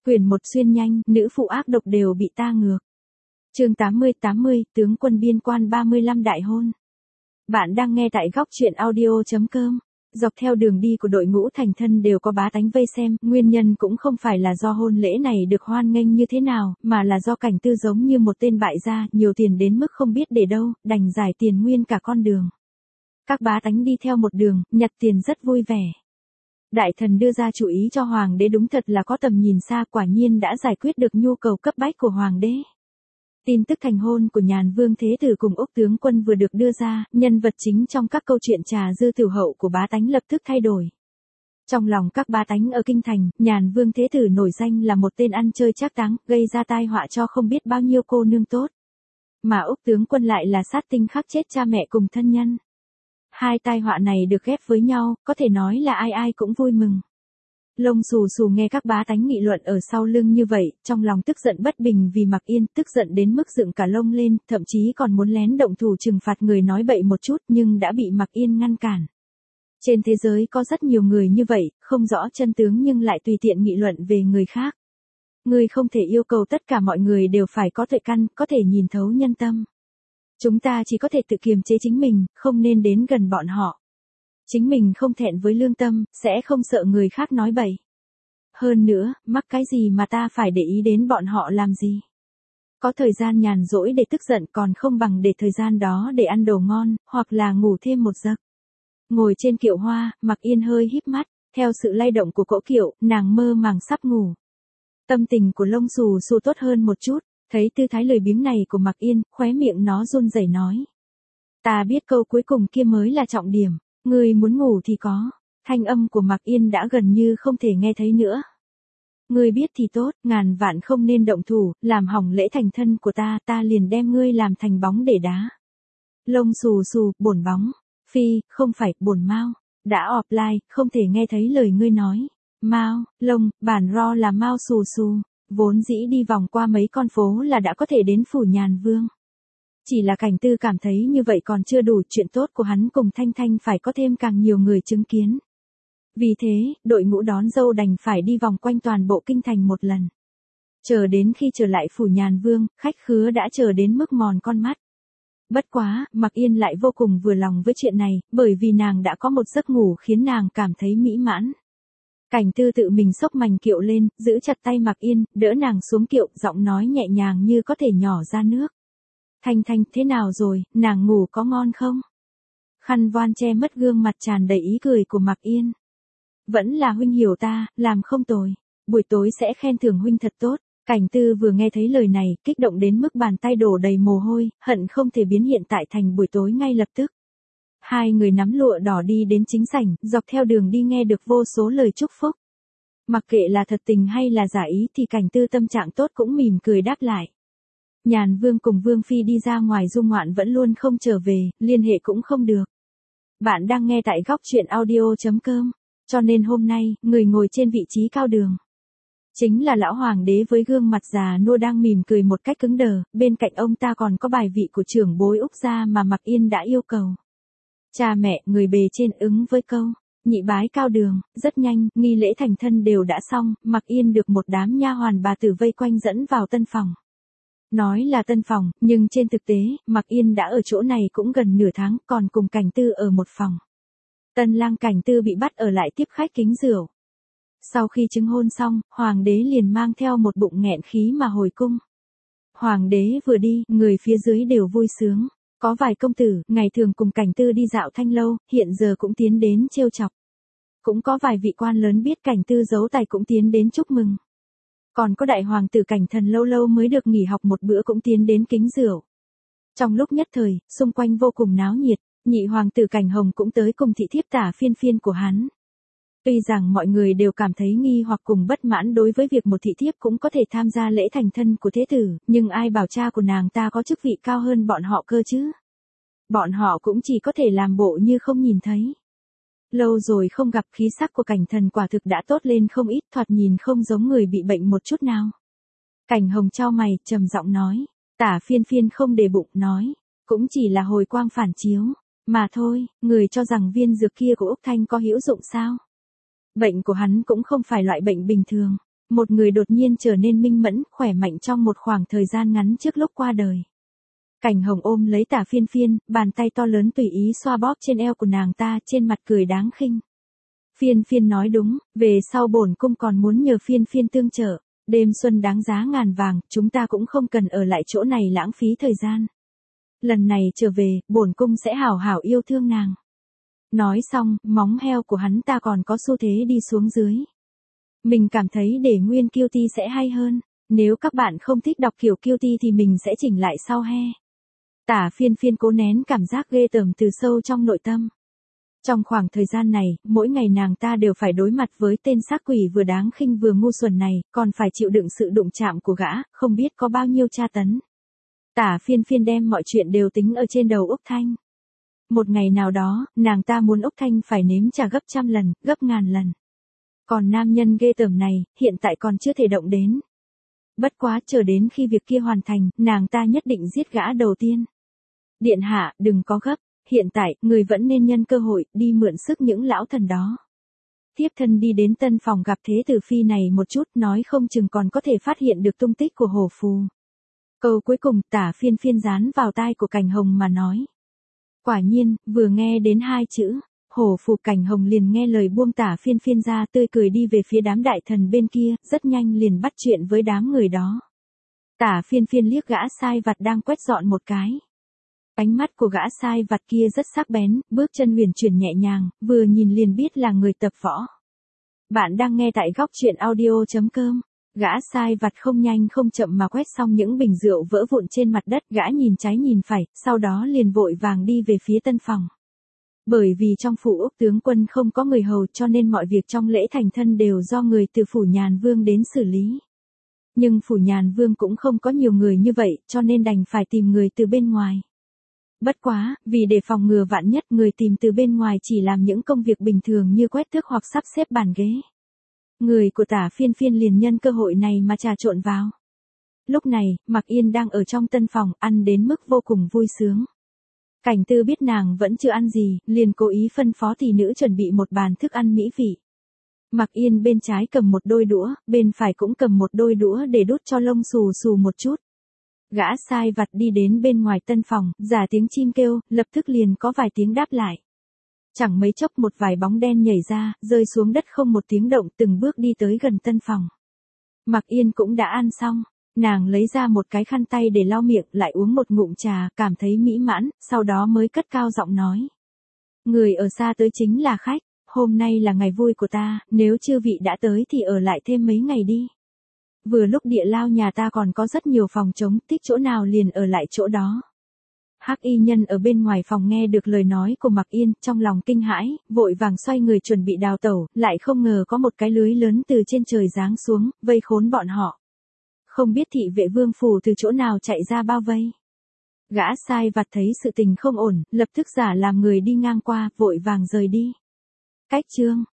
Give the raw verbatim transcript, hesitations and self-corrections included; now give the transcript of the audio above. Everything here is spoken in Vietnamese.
Quyển một xuyên nhanh, nữ phụ ác độc đều bị ta ngược. Chương tám mươi tám mươi, tướng quân biên quan ba mươi lăm đại hôn. Bạn đang nghe tại góc truyện audio chấm com. Dọc theo đường đi của đội ngũ thành thân đều có bá tánh vây xem, nguyên nhân cũng không phải là do hôn lễ này được hoan nghênh như thế nào, mà là do Cảnh Tư giống như một tên bại gia, nhiều tiền đến mức không biết để đâu, đành giải tiền nguyên cả con đường. Các bá tánh đi theo một đường, nhặt tiền rất vui vẻ. Đại thần đưa ra chủ ý cho hoàng đế đúng thật là có tầm nhìn xa, quả nhiên đã giải quyết được nhu cầu cấp bách của hoàng đế. Tin tức thành hôn của Nhàn Vương Thế Tử cùng Úc tướng quân vừa được đưa ra, nhân vật chính trong các câu chuyện trà dư tiểu hậu của bá tánh lập tức thay đổi. Trong lòng các bá tánh ở kinh thành, Nhàn Vương Thế Tử nổi danh là một tên ăn chơi trác táng, gây ra tai họa cho không biết bao nhiêu cô nương tốt. Mà Úc tướng quân lại là sát tinh khắc chết cha mẹ cùng thân nhân. Hai tai họa này được ghép với nhau, có thể nói là ai ai cũng vui mừng. Lông xù xù nghe các bá tánh nghị luận ở sau lưng như vậy, trong lòng tức giận bất bình vì Mạc Yên, tức giận đến mức dựng cả lông lên, thậm chí còn muốn lén động thủ trừng phạt người nói bậy một chút nhưng đã bị Mạc Yên ngăn cản. Trên thế giới có rất nhiều người như vậy, không rõ chân tướng nhưng lại tùy tiện nghị luận về người khác. Người không thể yêu cầu tất cả mọi người đều phải có tuệ căn, có thể nhìn thấu nhân tâm. Chúng ta chỉ có thể tự kiềm chế chính mình, không nên đến gần bọn họ. Chính mình không thẹn với lương tâm, sẽ không sợ người khác nói bậy. Hơn nữa, mắc cái gì mà ta phải để ý đến bọn họ làm gì? Có thời gian nhàn rỗi để tức giận còn không bằng để thời gian đó để ăn đồ ngon, hoặc là ngủ thêm một giấc. Ngồi trên kiệu hoa, Mạc Yên hơi híp mắt, theo sự lay động của cỗ kiệu, nàng mơ màng sắp ngủ. Tâm tình của lông xù xù tốt hơn một chút, thấy tư thái lười biếng này của Mạc Yên, khóe miệng nó run rẩy nói. Ta biết câu cuối cùng kia mới là trọng điểm. Ngươi muốn ngủ thì có. Thanh âm của Mạc Yên đã gần như không thể nghe thấy nữa. Ngươi biết thì tốt, ngàn vạn không nên động thủ, làm hỏng lễ thành thân của ta, ta liền đem ngươi làm thành bóng để đá. Lông xù xù, bổn bóng. Phi, không phải, bổn mau. Đã offline, không thể nghe thấy lời ngươi nói. Mau, lông, bản ro là mau xù xù. Vốn dĩ đi vòng qua mấy con phố là đã có thể đến phủ Nhàn Vương. Chỉ là Cảnh Tư cảm thấy như vậy còn chưa đủ, chuyện tốt của hắn cùng Thanh Thanh phải có thêm càng nhiều người chứng kiến. Vì thế, đội ngũ đón dâu đành phải đi vòng quanh toàn bộ kinh thành một lần. Chờ đến khi trở lại phủ Nhàn Vương, khách khứa đã chờ đến mức mòn con mắt. Bất quá, Mạc Yên lại vô cùng vừa lòng với chuyện này, bởi vì nàng đã có một giấc ngủ khiến nàng cảm thấy mỹ mãn. Cảnh Tư tự mình xốc mành kiệu lên, giữ chặt tay Mạc Yên, đỡ nàng xuống kiệu, giọng nói nhẹ nhàng như có thể nhỏ ra nước. Thanh Thanh, thế nào rồi, nàng ngủ có ngon không? Khăn voan che mất gương mặt tràn đầy ý cười của Mạc Yên. Vẫn là huynh hiểu ta, làm không tồi. Buổi tối sẽ khen thưởng huynh thật tốt. Cảnh Tư vừa nghe thấy lời này, kích động đến mức bàn tay đổ đầy mồ hôi, hận không thể biến hiện tại thành buổi tối ngay lập tức. Hai người nắm lụa đỏ đi đến chính sảnh, dọc theo đường đi nghe được vô số lời chúc phúc. Mặc kệ là thật tình hay là giả ý thì Cảnh Tư tâm trạng tốt cũng mỉm cười đáp lại. Nhàn Vương cùng Vương Phi đi ra ngoài du ngoạn vẫn luôn không trở về, liên hệ cũng không được. Bạn đang nghe tại góc truyện audio chấm com, cho nên hôm nay, người ngồi trên vị trí cao đường. Chính là lão hoàng đế với gương mặt già nua đang mỉm cười một cách cứng đờ, bên cạnh ông ta còn có bài vị của trưởng bối Úc gia mà Mạc Yên đã yêu cầu. Cha mẹ, người bề trên ứng với câu, nhị bái cao đường, rất nhanh, nghi lễ thành thân đều đã xong, Mạc Yên được một đám nha hoàn bà tử vây quanh dẫn vào tân phòng. Nói là tân phòng, nhưng trên thực tế, Mạc Yên đã ở chỗ này cũng gần nửa tháng, còn cùng Cảnh Tư ở một phòng. Tân lang Cảnh Tư bị bắt ở lại tiếp khách kính rượu. Sau khi chứng hôn xong, hoàng đế liền mang theo một bụng nghẹn khí mà hồi cung. Hoàng đế vừa đi, người phía dưới đều vui sướng. Có vài công tử, ngày thường cùng Cảnh Tư đi dạo thanh lâu, hiện giờ cũng tiến đến trêu chọc. Cũng có vài vị quan lớn biết Cảnh Tư giấu tài cũng tiến đến chúc mừng. Còn có đại hoàng tử Cảnh Thần lâu lâu mới được nghỉ học một bữa cũng tiến đến kính rượu. Trong lúc nhất thời, xung quanh vô cùng náo nhiệt, nhị hoàng tử Cảnh Hồng cũng tới cùng thị thiếp Tả Phiên Phiên của hắn. Tuy rằng mọi người đều cảm thấy nghi hoặc cùng bất mãn đối với việc một thị thiếp cũng có thể tham gia lễ thành thân của thế tử, nhưng ai bảo cha của nàng ta có chức vị cao hơn bọn họ cơ chứ? Bọn họ cũng chỉ có thể làm bộ như không nhìn thấy. Lâu rồi không gặp, khí sắc của Cảnh Thần quả thực đã tốt lên không ít, thoạt nhìn không giống người bị bệnh một chút nào. Cảnh Hồng chau mày, trầm giọng nói. Tả Phiên Phiên không để bụng, nói. Cũng chỉ là hồi quang phản chiếu. Mà thôi, người cho rằng viên dược kia của Úc Thanh có hữu dụng sao? Bệnh của hắn cũng không phải loại bệnh bình thường. Một người đột nhiên trở nên minh mẫn, khỏe mạnh trong một khoảng thời gian ngắn trước lúc qua đời. Cảnh Hồng ôm lấy Tả Phiên Phiên, bàn tay to lớn tùy ý xoa bóp trên eo của nàng ta, trên mặt cười đáng khinh. Phiên Phiên nói đúng, về sau bổn cung còn muốn nhờ Phiên Phiên tương trợ. Đêm xuân đáng giá ngàn vàng, chúng ta cũng không cần ở lại chỗ này lãng phí thời gian. Lần này trở về, bổn cung sẽ hảo hảo yêu thương nàng. Nói xong, móng heo của hắn ta còn có xu thế đi xuống dưới. Mình cảm thấy để nguyên kiêu ti sẽ hay hơn. Nếu các bạn không thích đọc kiểu kiêu ti thì mình sẽ chỉnh lại sau he. Tả Phiên Phiên cố nén cảm giác ghê tởm từ sâu trong nội tâm. Trong khoảng thời gian này, mỗi ngày nàng ta đều phải đối mặt với tên xác quỷ vừa đáng khinh vừa ngu xuẩn này, còn phải chịu đựng sự đụng chạm của gã, không biết có bao nhiêu tra tấn. Tả Phiên Phiên đem mọi chuyện đều tính ở trên đầu Úc Thanh. Một ngày nào đó, nàng ta muốn Úc Thanh phải nếm trả gấp trăm lần, gấp ngàn lần. Còn nam nhân ghê tởm này, hiện tại còn chưa thể động đến. Bất quá chờ đến khi việc kia hoàn thành, nàng ta nhất định giết gã đầu tiên. Điện hạ, đừng có gấp, hiện tại, người vẫn nên nhân cơ hội, đi mượn sức những lão thần đó. Thiếp thân đi đến tân phòng gặp Thế Tử Phi này một chút, nói không chừng còn có thể phát hiện được tung tích của hổ phù. Câu cuối cùng, Tả Phiên Phiên dán vào tai của Cảnh Hồng mà nói. Quả nhiên, vừa nghe đến hai chữ, hổ phù, Cảnh Hồng liền nghe lời buông Tả Phiên Phiên ra, tươi cười đi về phía đám đại thần bên kia, rất nhanh liền bắt chuyện với đám người đó. Tả Phiên Phiên liếc gã sai vặt đang quét dọn một cái. Ánh mắt của gã sai vặt kia rất sắc bén, bước chân huyền chuyển nhẹ nhàng, vừa nhìn liền biết là người tập võ. Bạn đang nghe tại góc truyện audio chấm com. Gã sai vặt không nhanh không chậm mà quét xong những bình rượu vỡ vụn trên mặt đất, gã nhìn trái nhìn phải, sau đó liền vội vàng đi về phía tân phòng. Bởi vì trong phủ Úc tướng quân không có người hầu cho nên mọi việc trong lễ thành thân đều do người từ phủ Nhàn Vương đến xử lý. Nhưng phủ Nhàn Vương cũng không có nhiều người như vậy, cho nên đành phải tìm người từ bên ngoài. Bất quá, vì để phòng ngừa vạn nhất, người tìm từ bên ngoài chỉ làm những công việc bình thường như quét tước hoặc sắp xếp bàn ghế. Người của Tả Phiên Phiên liền nhân cơ hội này mà trà trộn vào. Lúc này, Mạc Yên đang ở trong tân phòng, ăn đến mức vô cùng vui sướng. Cảnh Tư biết nàng vẫn chưa ăn gì, liền cố ý phân phó tỷ nữ chuẩn bị một bàn thức ăn mỹ vị. Mạc Yên bên trái cầm một đôi đũa, bên phải cũng cầm một đôi đũa để đút cho lông xù xù một chút. Gã sai vặt đi đến bên ngoài tân phòng, giả tiếng chim kêu, lập tức liền có vài tiếng đáp lại. Chẳng mấy chốc một vài bóng đen nhảy ra, rơi xuống đất không một tiếng động, từng bước đi tới gần tân phòng. Mạc Yên cũng đã ăn xong, nàng lấy ra một cái khăn tay để lau miệng, lại uống một ngụm trà, cảm thấy mỹ mãn, sau đó mới cất cao giọng nói. Người ở xa tới chính là khách, hôm nay là ngày vui của ta, nếu chư vị đã tới thì ở lại thêm mấy ngày đi. Vừa lúc địa lao nhà ta còn có rất nhiều phòng trống, thích chỗ nào liền ở lại chỗ đó. Hắc y nhân ở bên ngoài phòng nghe được lời nói của Mạc Yên, trong lòng kinh hãi, vội vàng xoay người chuẩn bị đào tẩu, lại không ngờ có một cái lưới lớn từ trên trời giáng xuống, vây khốn bọn họ. Không biết thị vệ vương phủ từ chỗ nào chạy ra bao vây. Gã sai vặt thấy sự tình không ổn, lập tức giả làm người đi ngang qua, vội vàng rời đi. Cách chương